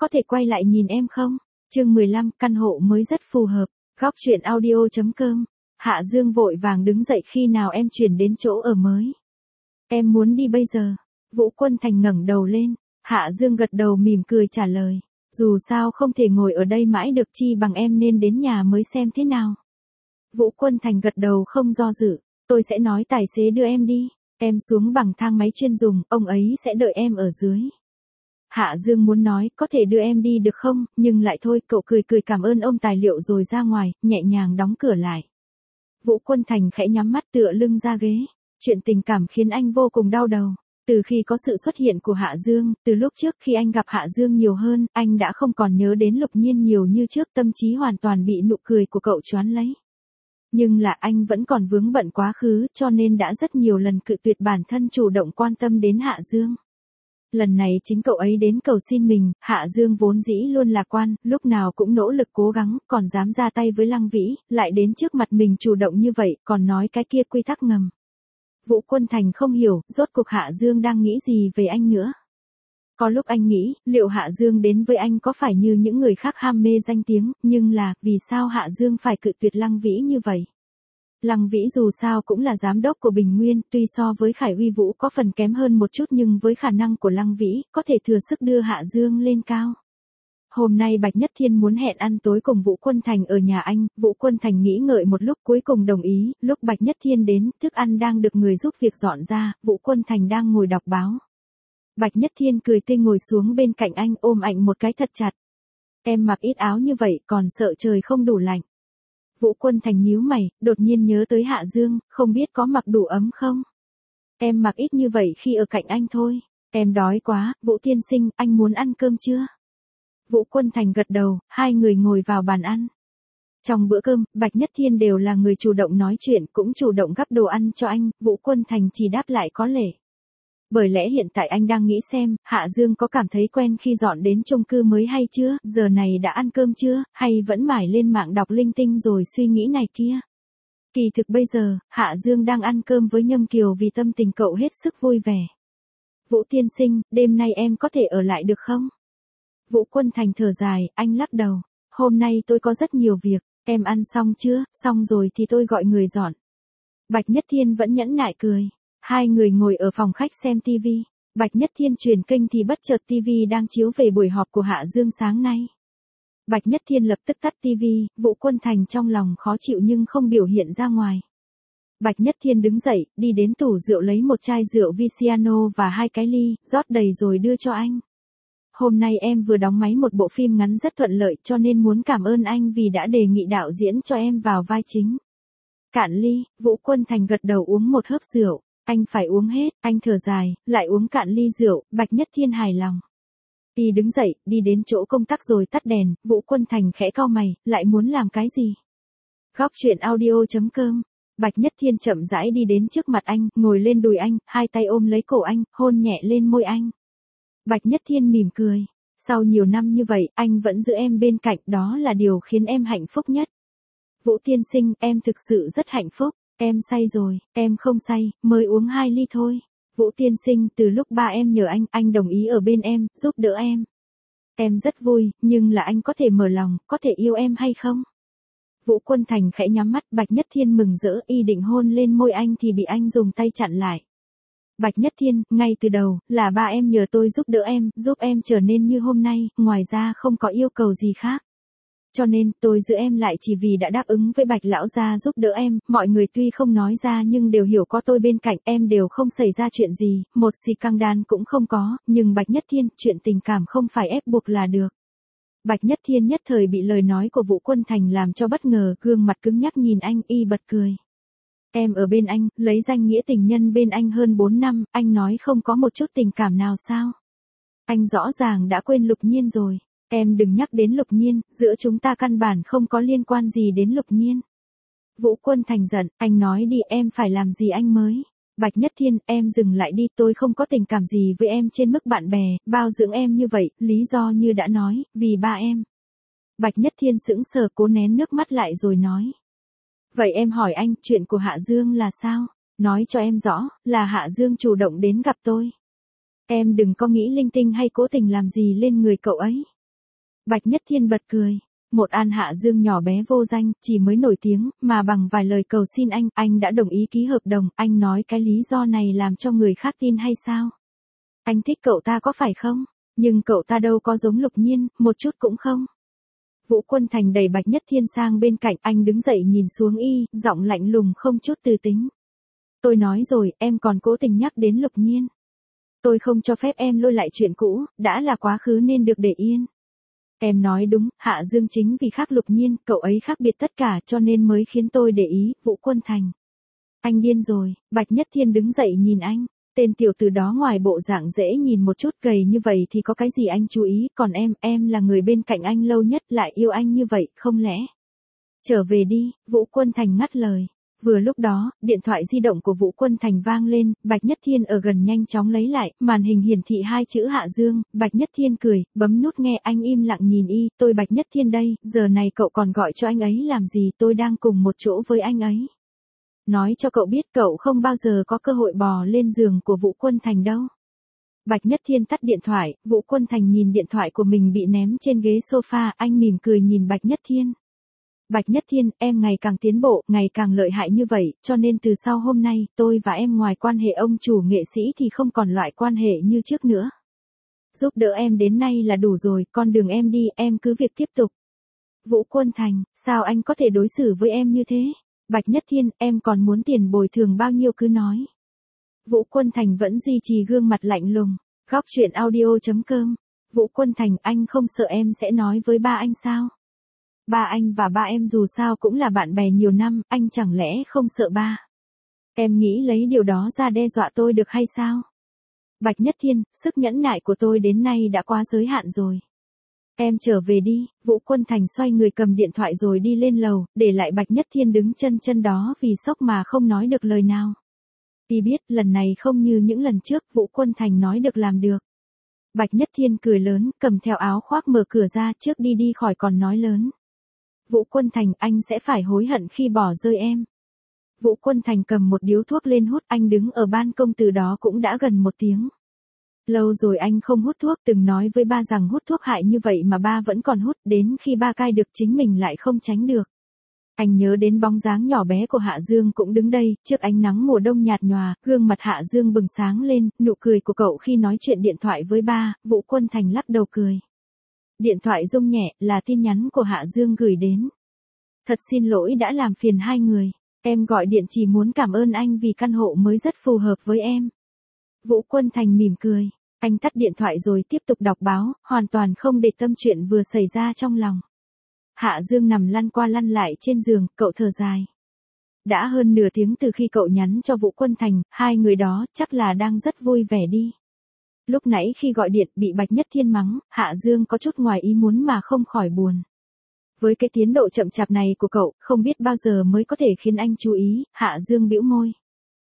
có thể quay lại nhìn em không? Chương 15, căn hộ mới rất phù hợp. Góc truyện audio.com. Hạ Dương vội vàng đứng dậy, khi nào em chuyển đến chỗ ở mới? Em muốn đi bây giờ. Vũ Quân Thành ngẩng đầu lên. Hạ Dương gật đầu mỉm cười trả lời. Dù sao không thể ngồi ở đây mãi được, chi bằng em nên đến nhà mới xem thế nào. Vũ Quân Thành gật đầu không do dự. Tôi sẽ nói tài xế đưa em đi. Em xuống bằng thang máy chuyên dùng, ông ấy sẽ đợi em ở dưới. Hạ Dương muốn nói, có thể đưa em đi được không, nhưng lại thôi, cậu cười cười cảm ơn ông tài liệu rồi ra ngoài, nhẹ nhàng đóng cửa lại. Vũ Quân Thành khẽ nhắm mắt tựa lưng ra ghế. Chuyện tình cảm khiến anh vô cùng đau đầu. Từ khi có sự xuất hiện của Hạ Dương, từ lúc trước khi anh gặp Hạ Dương nhiều hơn, anh đã không còn nhớ đến Lục Nhiên nhiều như trước, tâm trí hoàn toàn bị nụ cười của cậu choán lấy. Nhưng là anh vẫn còn vướng bận quá khứ, cho nên đã rất nhiều lần cự tuyệt bản thân chủ động quan tâm đến Hạ Dương. Lần này chính cậu ấy đến cầu xin mình, Hạ Dương vốn dĩ luôn lạc quan, lúc nào cũng nỗ lực cố gắng, còn dám ra tay với Lăng Vĩ, lại đến trước mặt mình chủ động như vậy, còn nói cái kia quy tắc ngầm. Vũ Quân Thành không hiểu, rốt cuộc Hạ Dương đang nghĩ gì về anh nữa. Có lúc anh nghĩ, liệu Hạ Dương đến với anh có phải như những người khác ham mê danh tiếng, nhưng là, vì sao Hạ Dương phải cự tuyệt Lăng Vĩ như vậy? Lăng Vĩ dù sao cũng là giám đốc của Bình Nguyên, tuy so với Khải Uy Vũ có phần kém hơn một chút nhưng với khả năng của Lăng Vĩ, có thể thừa sức đưa Hạ Dương lên cao. Hôm nay Bạch Nhất Thiên muốn hẹn ăn tối cùng Vũ Quân Thành ở nhà anh, Vũ Quân Thành nghĩ ngợi một lúc cuối cùng đồng ý, lúc Bạch Nhất Thiên đến, thức ăn đang được người giúp việc dọn ra, Vũ Quân Thành đang ngồi đọc báo. Bạch Nhất Thiên cười tươi ngồi xuống bên cạnh anh ôm anh một cái thật chặt. Em mặc ít áo như vậy còn sợ trời không đủ lạnh. Vũ Quân Thành nhíu mày, đột nhiên nhớ tới Hạ Dương, không biết có mặc đủ ấm không? Em mặc ít như vậy khi ở cạnh anh thôi. Em đói quá, Vũ tiên sinh, anh muốn ăn cơm chưa? Vũ Quân Thành gật đầu, hai người ngồi vào bàn ăn. Trong bữa cơm, Bạch Nhất Thiên đều là người chủ động nói chuyện, cũng chủ động gắp đồ ăn cho anh, Vũ Quân Thành chỉ đáp lại có lễ. Bởi lẽ hiện tại anh đang nghĩ xem, Hạ Dương có cảm thấy quen khi dọn đến chung cư mới hay chưa, giờ này đã ăn cơm chưa, hay vẫn mải lên mạng đọc linh tinh rồi suy nghĩ này kia. Kỳ thực bây giờ, Hạ Dương đang ăn cơm với Nhâm Kiều vì tâm tình cậu hết sức vui vẻ. Vũ tiên sinh, đêm nay em có thể ở lại được không? Vũ Quân Thành thở dài, anh lắc đầu. Hôm nay tôi có rất nhiều việc, em ăn xong chưa, xong rồi thì tôi gọi người dọn. Bạch Nhất Thiên vẫn nhẫn nại cười. Hai người ngồi ở phòng khách xem TV. Bạch Nhất Thiên chuyển kênh thì bất chợt TV đang chiếu về buổi họp của Hạ Dương sáng nay. Bạch Nhất Thiên lập tức tắt TV, Vũ Quân Thành trong lòng khó chịu nhưng không biểu hiện ra ngoài. Bạch Nhất Thiên đứng dậy, đi đến tủ rượu lấy một chai rượu Visiano và hai cái ly, rót đầy rồi đưa cho anh. Hôm nay em vừa đóng máy một bộ phim ngắn rất thuận lợi cho nên muốn cảm ơn anh vì đã đề nghị đạo diễn cho em vào vai chính. Cạn ly, Vũ Quân Thành gật đầu uống một hớp rượu. Anh phải uống hết, anh thở dài, lại uống cạn ly rượu, Bạch Nhất Thiên hài lòng. Y đứng dậy, đi đến chỗ công tắc rồi tắt đèn, Vũ Quân Thành khẽ cau mày, lại muốn làm cái gì? Góc truyện audio.com. Bạch Nhất Thiên chậm rãi đi đến trước mặt anh, ngồi lên đùi anh, hai tay ôm lấy cổ anh, hôn nhẹ lên môi anh. Bạch Nhất Thiên mỉm cười. Sau nhiều năm như vậy, anh vẫn giữ em bên cạnh, đó là điều khiến em hạnh phúc nhất. Vũ tiên sinh, em thực sự rất hạnh phúc. Em say rồi, em không say, mới uống 2 ly thôi. Vũ tiên sinh, từ lúc ba em nhờ anh đồng ý ở bên em, giúp đỡ em. Em rất vui, nhưng là anh có thể mở lòng, có thể yêu em hay không? Vũ Quân Thành khẽ nhắm mắt, Bạch Nhất Thiên mừng rỡ, y định hôn lên môi anh thì bị anh dùng tay chặn lại. Bạch Nhất Thiên, ngay từ đầu, là ba em nhờ tôi giúp đỡ em, giúp em trở nên như hôm nay, ngoài ra không có yêu cầu gì khác. Cho nên, tôi giữ em lại chỉ vì đã đáp ứng với Bạch lão gia giúp đỡ em, mọi người tuy không nói ra nhưng đều hiểu có tôi bên cạnh, em đều không xảy ra chuyện gì, một xì căng đan cũng không có, nhưng Bạch Nhất Thiên, chuyện tình cảm không phải ép buộc là được. Bạch Nhất Thiên nhất thời bị lời nói của Vũ Quân Thành làm cho bất ngờ, gương mặt cứng nhắc nhìn anh, y bật cười. Em ở bên anh, lấy danh nghĩa tình nhân bên anh hơn 4 năm, anh nói không có một chút tình cảm nào sao? Anh rõ ràng đã quên Lục Nhiên rồi. Em đừng nhắc đến Lục Nhiên, giữa chúng ta căn bản không có liên quan gì đến Lục Nhiên. Vũ Quân Thành giận, anh nói đi em phải làm gì anh mới. Bạch Nhất Thiên, em dừng lại đi, tôi không có tình cảm gì với em trên mức bạn bè, bao dưỡng em như vậy, lý do như đã nói, vì ba em. Bạch Nhất Thiên sững sờ cố nén nước mắt lại rồi nói. Vậy em hỏi anh, chuyện của Hạ Dương là sao? Nói cho em rõ, là Hạ Dương chủ động đến gặp tôi. Em đừng có nghĩ linh tinh hay cố tình làm gì lên người cậu ấy. Bạch Nhất Thiên bật cười. Một An Hạ Dương nhỏ bé vô danh, chỉ mới nổi tiếng, mà bằng vài lời cầu xin anh đã đồng ý ký hợp đồng, anh nói cái lý do này làm cho người khác tin hay sao? Anh thích cậu ta có phải không? Nhưng cậu ta đâu có giống Lục Nhiên, một chút cũng không. Vũ Quân Thành đẩy Bạch Nhất Thiên sang bên cạnh, anh đứng dậy nhìn xuống giọng lạnh lùng không chút từ tính. Tôi nói rồi, em còn cố tình nhắc đến Lục Nhiên. Tôi không cho phép em lôi lại chuyện cũ, đã là quá khứ nên được để yên. Em nói đúng, Hạ Dương chính vì khác Lục Nhiên, cậu ấy khác biệt tất cả cho nên mới khiến tôi để ý, Vũ Quân Thành. Anh điên rồi, Bạch Nhất Thiên đứng dậy nhìn anh. Tên tiểu tử đó ngoài bộ dạng dễ nhìn một chút gầy như vậy thì có cái gì anh chú ý, còn em là người bên cạnh anh lâu nhất lại yêu anh như vậy, không lẽ? Trở về đi, Vũ Quân Thành ngắt lời. Vừa lúc đó, điện thoại di động của Vũ Quân Thành vang lên, Bạch Nhất Thiên ở gần nhanh chóng lấy lại, màn hình hiển thị 2 chữ Hạ Dương, Bạch Nhất Thiên cười, bấm nút nghe, anh im lặng nhìn tôi Bạch Nhất Thiên đây, giờ này cậu còn gọi cho anh ấy làm gì, tôi đang cùng một chỗ với anh ấy. Nói cho cậu biết cậu không bao giờ có cơ hội bò lên giường của Vũ Quân Thành đâu. Bạch Nhất Thiên tắt điện thoại, Vũ Quân Thành nhìn điện thoại của mình bị ném trên ghế sofa, anh mỉm cười nhìn Bạch Nhất Thiên. Bạch Nhất Thiên, em ngày càng tiến bộ, ngày càng lợi hại như vậy, cho nên từ sau hôm nay, tôi và em ngoài quan hệ ông chủ nghệ sĩ thì không còn loại quan hệ như trước nữa. Giúp đỡ em đến nay là đủ rồi, con đường em đi, em cứ việc tiếp tục. Vũ Quân Thành, sao anh có thể đối xử với em như thế? Bạch Nhất Thiên, em còn muốn tiền bồi thường bao nhiêu cứ nói. Vũ Quân Thành vẫn duy trì gương mặt lạnh lùng. Góc truyện audio.com. Vũ Quân Thành, anh không sợ em sẽ nói với ba anh sao? Ba anh và ba em dù sao cũng là bạn bè nhiều năm, anh chẳng lẽ không sợ ba? Em nghĩ lấy điều đó ra đe dọa tôi được hay sao? Bạch Nhất Thiên, sức nhẫn nại của tôi đến nay đã quá giới hạn rồi. Em trở về đi, Vũ Quân Thành xoay người cầm điện thoại rồi đi lên lầu, để lại Bạch Nhất Thiên đứng chân đó vì sốc mà không nói được lời nào. Y biết lần này không như những lần trước, Vũ Quân Thành nói được làm được. Bạch Nhất Thiên cười lớn, cầm theo áo khoác mở cửa ra, trước đi khỏi còn nói lớn. Vũ Quân Thành, anh sẽ phải hối hận khi bỏ rơi em. Vũ Quân Thành cầm một điếu thuốc lên hút, anh đứng ở ban công từ đó cũng đã gần 1 tiếng. Lâu rồi anh không hút thuốc, từng nói với ba rằng hút thuốc hại như vậy mà ba vẫn còn hút, đến khi ba cai được chính mình lại không tránh được. Anh nhớ đến bóng dáng nhỏ bé của Hạ Dương cũng đứng đây, trước ánh nắng mùa đông nhạt nhòa, gương mặt Hạ Dương bừng sáng lên, nụ cười của cậu khi nói chuyện điện thoại với ba, Vũ Quân Thành lắc đầu cười. Điện thoại rung nhẹ, là tin nhắn của Hạ Dương gửi đến. Thật xin lỗi đã làm phiền hai người, em gọi điện chỉ muốn cảm ơn anh vì căn hộ mới rất phù hợp với em. Vũ Quân Thành mỉm cười, anh tắt điện thoại rồi tiếp tục đọc báo, hoàn toàn không để tâm chuyện vừa xảy ra trong lòng. Hạ Dương nằm lăn qua lăn lại trên giường, cậu thở dài. Đã hơn nửa tiếng từ khi cậu nhắn cho Vũ Quân Thành, hai người đó chắc là đang rất vui vẻ đi. Lúc nãy khi gọi điện bị Bạch Nhất Thiên mắng, Hạ Dương có chút ngoài ý muốn mà không khỏi buồn. Với cái tiến độ chậm chạp này của cậu, không biết bao giờ mới có thể khiến anh chú ý, Hạ Dương bĩu môi.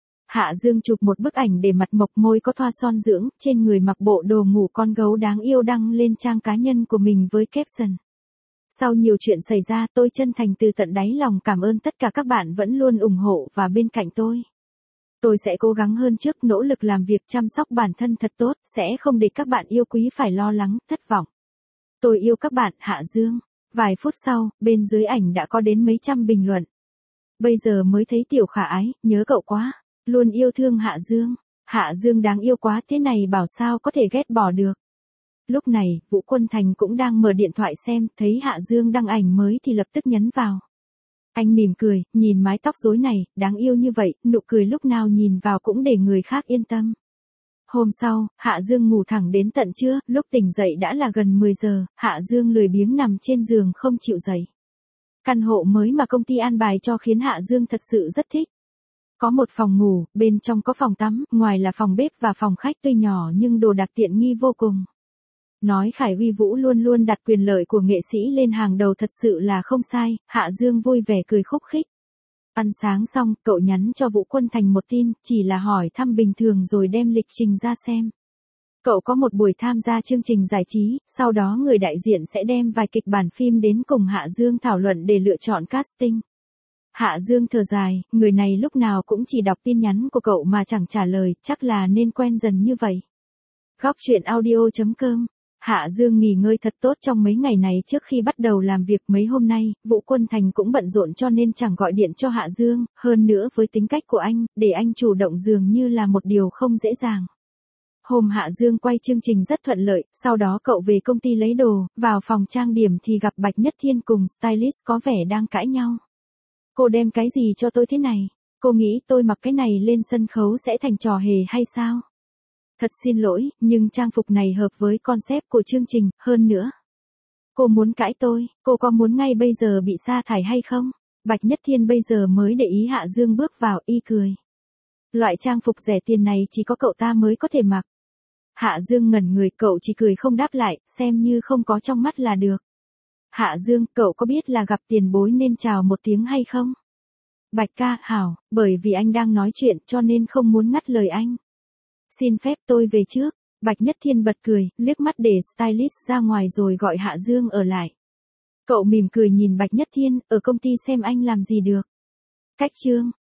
Hạ Dương chụp một bức ảnh để mặt mộc môi có thoa son dưỡng, trên người mặc bộ đồ ngủ con gấu đáng yêu đăng lên trang cá nhân của mình với caption. Sau nhiều chuyện xảy ra, tôi chân thành từ tận đáy lòng cảm ơn tất cả các bạn vẫn luôn ủng hộ và bên cạnh tôi. Tôi sẽ cố gắng hơn trước, nỗ lực làm việc chăm sóc bản thân thật tốt, sẽ không để các bạn yêu quý phải lo lắng, thất vọng. Tôi yêu các bạn, Hạ Dương. Vài phút sau, bên dưới ảnh đã có đến mấy trăm bình luận. Bây giờ mới thấy tiểu khả ái, nhớ cậu quá. Luôn yêu thương Hạ Dương. Hạ Dương đáng yêu quá, thế này bảo sao có thể ghét bỏ được. Lúc này, Vũ Quân Thành cũng đang mở điện thoại xem, thấy Hạ Dương đăng ảnh mới thì lập tức nhấn vào. Anh mỉm cười, nhìn mái tóc rối này, đáng yêu như vậy, nụ cười lúc nào nhìn vào cũng để người khác yên tâm. Hôm sau, Hạ Dương ngủ thẳng đến tận trưa, lúc tỉnh dậy đã là gần 10 giờ, Hạ Dương lười biếng nằm trên giường không chịu dậy. Căn hộ mới mà công ty an bài cho khiến Hạ Dương thật sự rất thích. Có một phòng ngủ, bên trong có phòng tắm, ngoài là phòng bếp và phòng khách tuy nhỏ nhưng đồ đạc tiện nghi vô cùng. Nói Khải Huy Vũ luôn luôn đặt quyền lợi của nghệ sĩ lên hàng đầu thật sự là không sai, Hạ Dương vui vẻ cười khúc khích. Ăn sáng xong, cậu nhắn cho Vũ Quân Thành một tin, chỉ là hỏi thăm bình thường rồi đem lịch trình ra xem. Cậu có một buổi tham gia chương trình giải trí, sau đó người đại diện sẽ đem vài kịch bản phim đến cùng Hạ Dương thảo luận để lựa chọn casting. Hạ Dương thở dài, người này lúc nào cũng chỉ đọc tin nhắn của cậu mà chẳng trả lời, chắc là nên quen dần như vậy. Góc truyện audio.com Hạ Dương nghỉ ngơi thật tốt trong mấy ngày này trước khi bắt đầu làm việc. Mấy hôm nay, Vũ Quân Thành cũng bận rộn cho nên chẳng gọi điện cho Hạ Dương, hơn nữa với tính cách của anh, để anh chủ động dường như là một điều không dễ dàng. Hôm Hạ Dương quay chương trình rất thuận lợi, sau đó cậu về công ty lấy đồ, vào phòng trang điểm thì gặp Bạch Nhất Thiên cùng stylist có vẻ đang cãi nhau. Cô đem cái gì cho tôi thế này? Cô nghĩ tôi mặc cái này lên sân khấu sẽ thành trò hề hay sao? Thật xin lỗi, nhưng trang phục này hợp với concept của chương trình, hơn nữa. Cô muốn cãi tôi, cô có muốn ngay bây giờ bị sa thải hay không? Bạch Nhất Thiên bây giờ mới để ý Hạ Dương bước vào, y cười. Loại trang phục rẻ tiền này chỉ có cậu ta mới có thể mặc. Hạ Dương ngẩn người, cậu chỉ cười không đáp lại, xem như không có trong mắt là được. Hạ Dương, cậu có biết là gặp tiền bối nên chào một tiếng hay không? Bạch ca, hảo, bởi vì anh đang nói chuyện cho nên không muốn ngắt lời anh. Xin phép tôi về trước. Bạch Nhất Thiên bật cười, liếc mắt để stylist ra ngoài rồi gọi Hạ Dương ở lại. Cậu mỉm cười nhìn Bạch Nhất Thiên, ở công ty xem anh làm gì được. Cách chương.